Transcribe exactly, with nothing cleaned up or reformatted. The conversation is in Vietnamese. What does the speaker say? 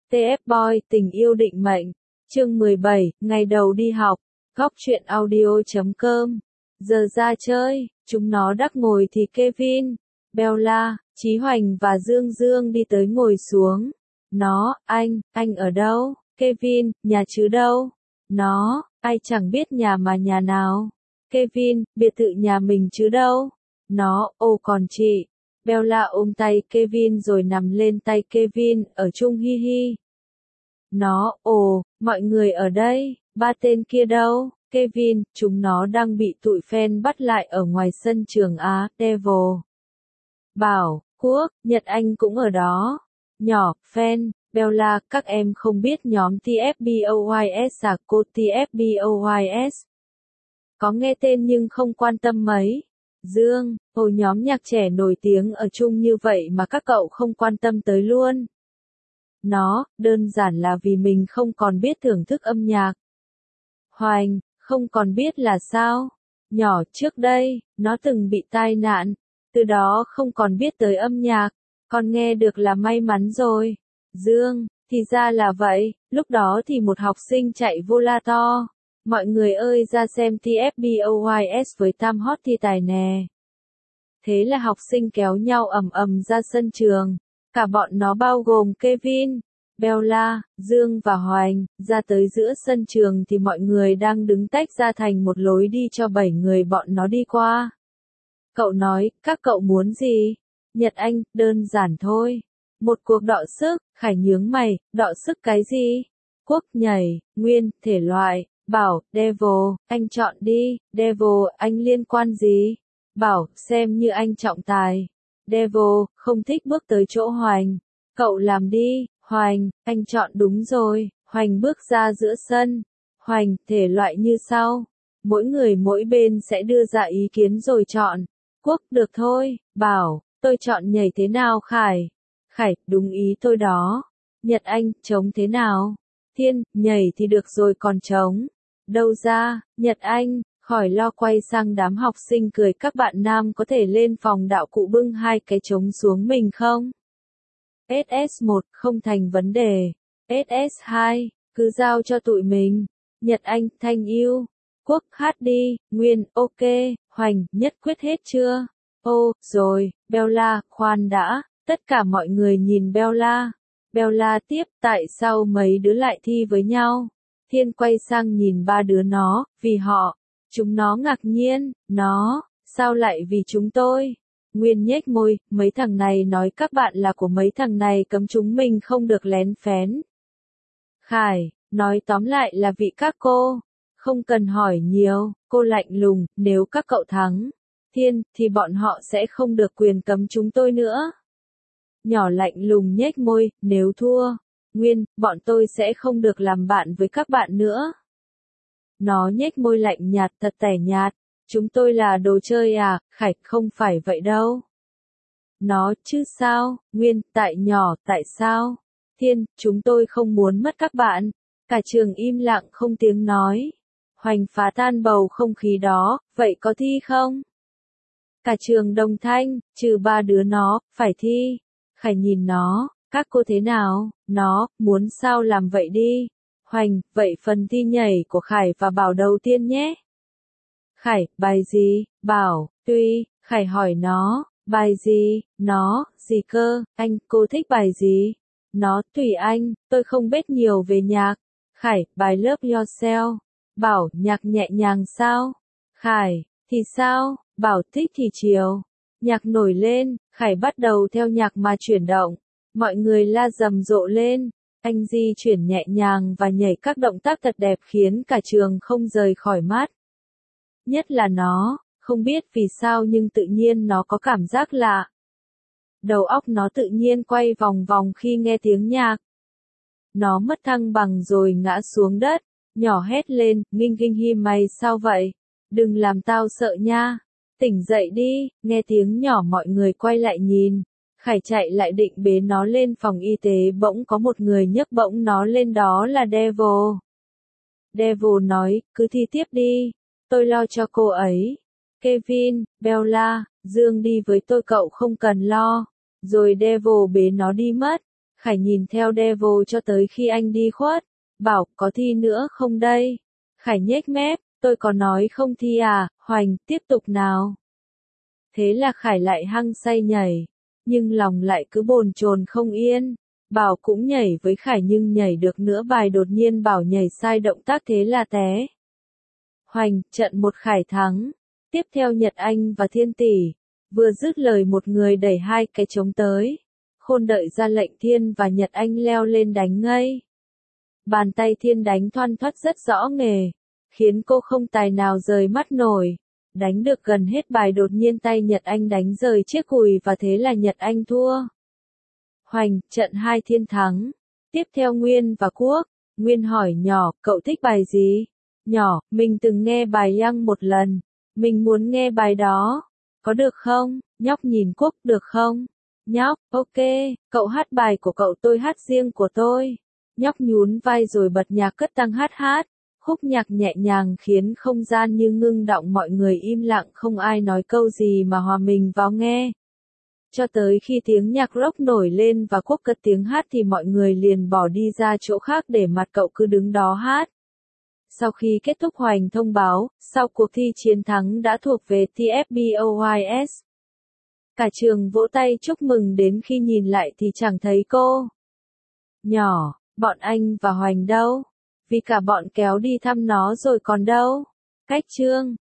tê ép Boy, tình yêu định mệnh. Chương mười bảy, ngày đầu đi học. Góc truyện audio chấm com. Giờ ra chơi, chúng nó đắc ngồi thì Kevin, Bella, Chí Hoành và Dương Dương đi tới ngồi xuống. Nó, anh, anh ở đâu? Kevin, nhà chứ đâu? Nó, ai chẳng biết nhà mà nhà nào? Kevin, biệt thự nhà mình chứ đâu? Nó, ồ còn chị. Bella ôm tay Kevin rồi nằm lên tay Kevin, ở chung hi hi. Nó, ồ, mọi người ở đây, ba tên kia đâu? Kevin, chúng nó đang bị tụi fan bắt lại ở ngoài sân trường Á, Devil. Bảo, Quốc, Nhật Anh cũng ở đó. Nhỏ, fan, Bella, các em không biết nhóm tê ép Boys à? Cô tê ép Boys. Có nghe tên nhưng không quan tâm mấy. Dương, hồi nhóm nhạc trẻ nổi tiếng ở chung như vậy mà các cậu không quan tâm tới luôn. Nó, đơn giản là vì mình không còn biết thưởng thức âm nhạc. Hoành, không còn biết là sao? Nhỏ, trước đây, nó từng bị tai nạn, từ đó không còn biết tới âm nhạc, còn nghe được là may mắn rồi. Dương, thì ra là vậy, lúc đó thì một học sinh chạy vô la to. Mọi người ơi ra xem tê ép Boys với Tam Hot thi tài nè. Thế là học sinh kéo nhau ầm ầm ra sân trường. Cả bọn nó bao gồm Kevin, Bella, Dương và Hoành, ra tới giữa sân trường thì mọi người đang đứng tách ra thành một lối đi cho bảy người bọn nó đi qua. Cậu nói, các cậu muốn gì? Nhật Anh, đơn giản thôi. Một cuộc đọ sức, Khải nhướng mày, đọ sức cái gì? Quốc nhảy, Nguyên, thể loại. Bảo, Devil, anh chọn đi. Devil, anh liên quan gì? Bảo, xem như anh trọng tài. Devil, không thích bước tới chỗ Hoành. Cậu làm đi. Hoành, anh chọn đúng rồi. Hoành bước ra giữa sân. Hoành, thể loại như sau. Mỗi người mỗi bên sẽ đưa ra ý kiến rồi chọn. Quốc, được thôi. Bảo, tôi chọn nhảy thế nào Khải? Khải, đúng ý tôi đó. Nhật Anh, trống thế nào? Thiên, nhảy thì được rồi còn trống. Đâu ra, Nhật Anh, khỏi lo quay sang đám học sinh cười các bạn nam có thể lên phòng đạo cụ bưng hai cái trống xuống mình không? ét ét một, không thành vấn đề. ét ét hai, cứ giao cho tụi mình. Nhật Anh, thanh yêu. Quốc, hát đi. Nguyên, ok. Hoành, nhất quyết hết chưa? Ô, rồi. Bella, khoan đã. Tất cả mọi người nhìn Bella. Bella tiếp, tại sao mấy đứa lại thi với nhau? Thiên quay sang nhìn ba đứa nó, vì họ. Chúng nó ngạc nhiên, nó, sao lại vì chúng tôi? Nguyên nhếch môi, mấy thằng này nói các bạn là của mấy thằng này cấm chúng mình không được lén phén. Khải, nói tóm lại là vị các cô. Không cần hỏi nhiều, cô lạnh lùng, nếu các cậu thắng. Thiên, thì bọn họ sẽ không được quyền cấm chúng tôi nữa. Nhỏ lạnh lùng nhếch môi, nếu thua. Nguyên, bọn tôi sẽ không được làm bạn với các bạn nữa. Nó nhếch môi lạnh nhạt thật tẻ nhạt. Chúng tôi là đồ chơi à? Khải, không phải vậy đâu. Nó, chứ sao? Nguyên, tại nhỏ, tại sao? Thiên, chúng tôi không muốn mất các bạn. Cả trường im lặng không tiếng nói. Hoành phá tan bầu không khí đó, vậy có thi không? Cả trường đồng thanh, trừ ba đứa nó, phải thi. Khải nhìn nó, các cô thế nào? Nó, muốn sao làm vậy đi. Hoành, vậy phần thi nhảy của Khải và Bảo đầu tiên nhé. Khải, bài gì? Bảo, tuy. Khải hỏi nó, bài gì? Nó, gì cơ? Anh, cô thích bài gì? Nó, tùy anh, tôi không biết nhiều về nhạc. Khải, bài Love Yourself. Bảo, nhạc nhẹ nhàng sao? Khải, thì sao? Bảo, thích thì chiều. Nhạc nổi lên, Khải bắt đầu theo nhạc mà chuyển động. Mọi người la rầm rộ lên. Anh di chuyển nhẹ nhàng và nhảy các động tác thật đẹp khiến cả trường không rời khỏi mắt. Nhất là nó, không biết vì sao nhưng tự nhiên nó có cảm giác lạ. Đầu óc nó tự nhiên quay vòng vòng khi nghe tiếng nhạc. Nó mất thăng bằng rồi ngã xuống đất, nhỏ hét lên, Nghinh Nghinh Hi mày sao vậy? Đừng làm tao sợ nha. Tỉnh dậy đi, nghe tiếng nhỏ mọi người quay lại nhìn. Khải chạy lại định bế nó lên phòng y tế bỗng có một người nhấc bỗng nó lên đó là Devil. Devil nói, cứ thi tiếp đi, tôi lo cho cô ấy. Kevin, Bella, Dương đi với tôi cậu không cần lo. Rồi Devil bế nó đi mất. Khải nhìn theo Devil cho tới khi anh đi khuất, bảo, có thi nữa không đây? Khải nhếch mép, tôi có nói không thi à, Hoành, tiếp tục nào. Thế là Khải lại hăng say nhảy, nhưng lòng lại cứ bồn chồn không yên. Bảo cũng nhảy với Khải nhưng nhảy được nửa bài đột nhiên Bảo nhảy sai động tác thế là té. Hoành, trận một Khải thắng. Tiếp theo Nhật Anh và Thiên Tỷ. Vừa dứt lời một người đẩy hai cái trống tới. Khôn đợi ra lệnh Thiên và Nhật Anh leo lên đánh ngay. Bàn tay Thiên đánh thoăn thoắt rất rõ nghề, khiến cô không tài nào rời mắt nổi. Đánh được gần hết bài đột nhiên tay Nhật Anh đánh rời chiếc cùi và thế là Nhật Anh thua. Hoành, trận hai Thiên thắng. Tiếp theo Nguyên và Quốc. Nguyên hỏi nhỏ, cậu thích bài gì? Nhỏ, mình từng nghe bài Young một lần. Mình muốn nghe bài đó. Có được không? Nhóc nhìn Quốc, được không? Nhóc, ok, cậu hát bài của cậu tôi hát riêng của tôi. Nhóc nhún vai rồi bật nhạc cất tăng hát hát. Khúc nhạc nhẹ nhàng khiến không gian như ngưng đọng, mọi người im lặng không ai nói câu gì mà hòa mình vào nghe. Cho tới khi tiếng nhạc rock nổi lên và Quốc cất tiếng hát thì mọi người liền bỏ đi ra chỗ khác để mặt cậu cứ đứng đó hát. Sau khi kết thúc Hoành thông báo, sau cuộc thi chiến thắng đã thuộc về tê ép boys. Cả trường vỗ tay chúc mừng đến khi nhìn lại thì chẳng thấy cô. Nhỏ, bọn anh và Hoành đâu? Vì cả bọn kéo đi thăm nó rồi còn đâu. Cách chương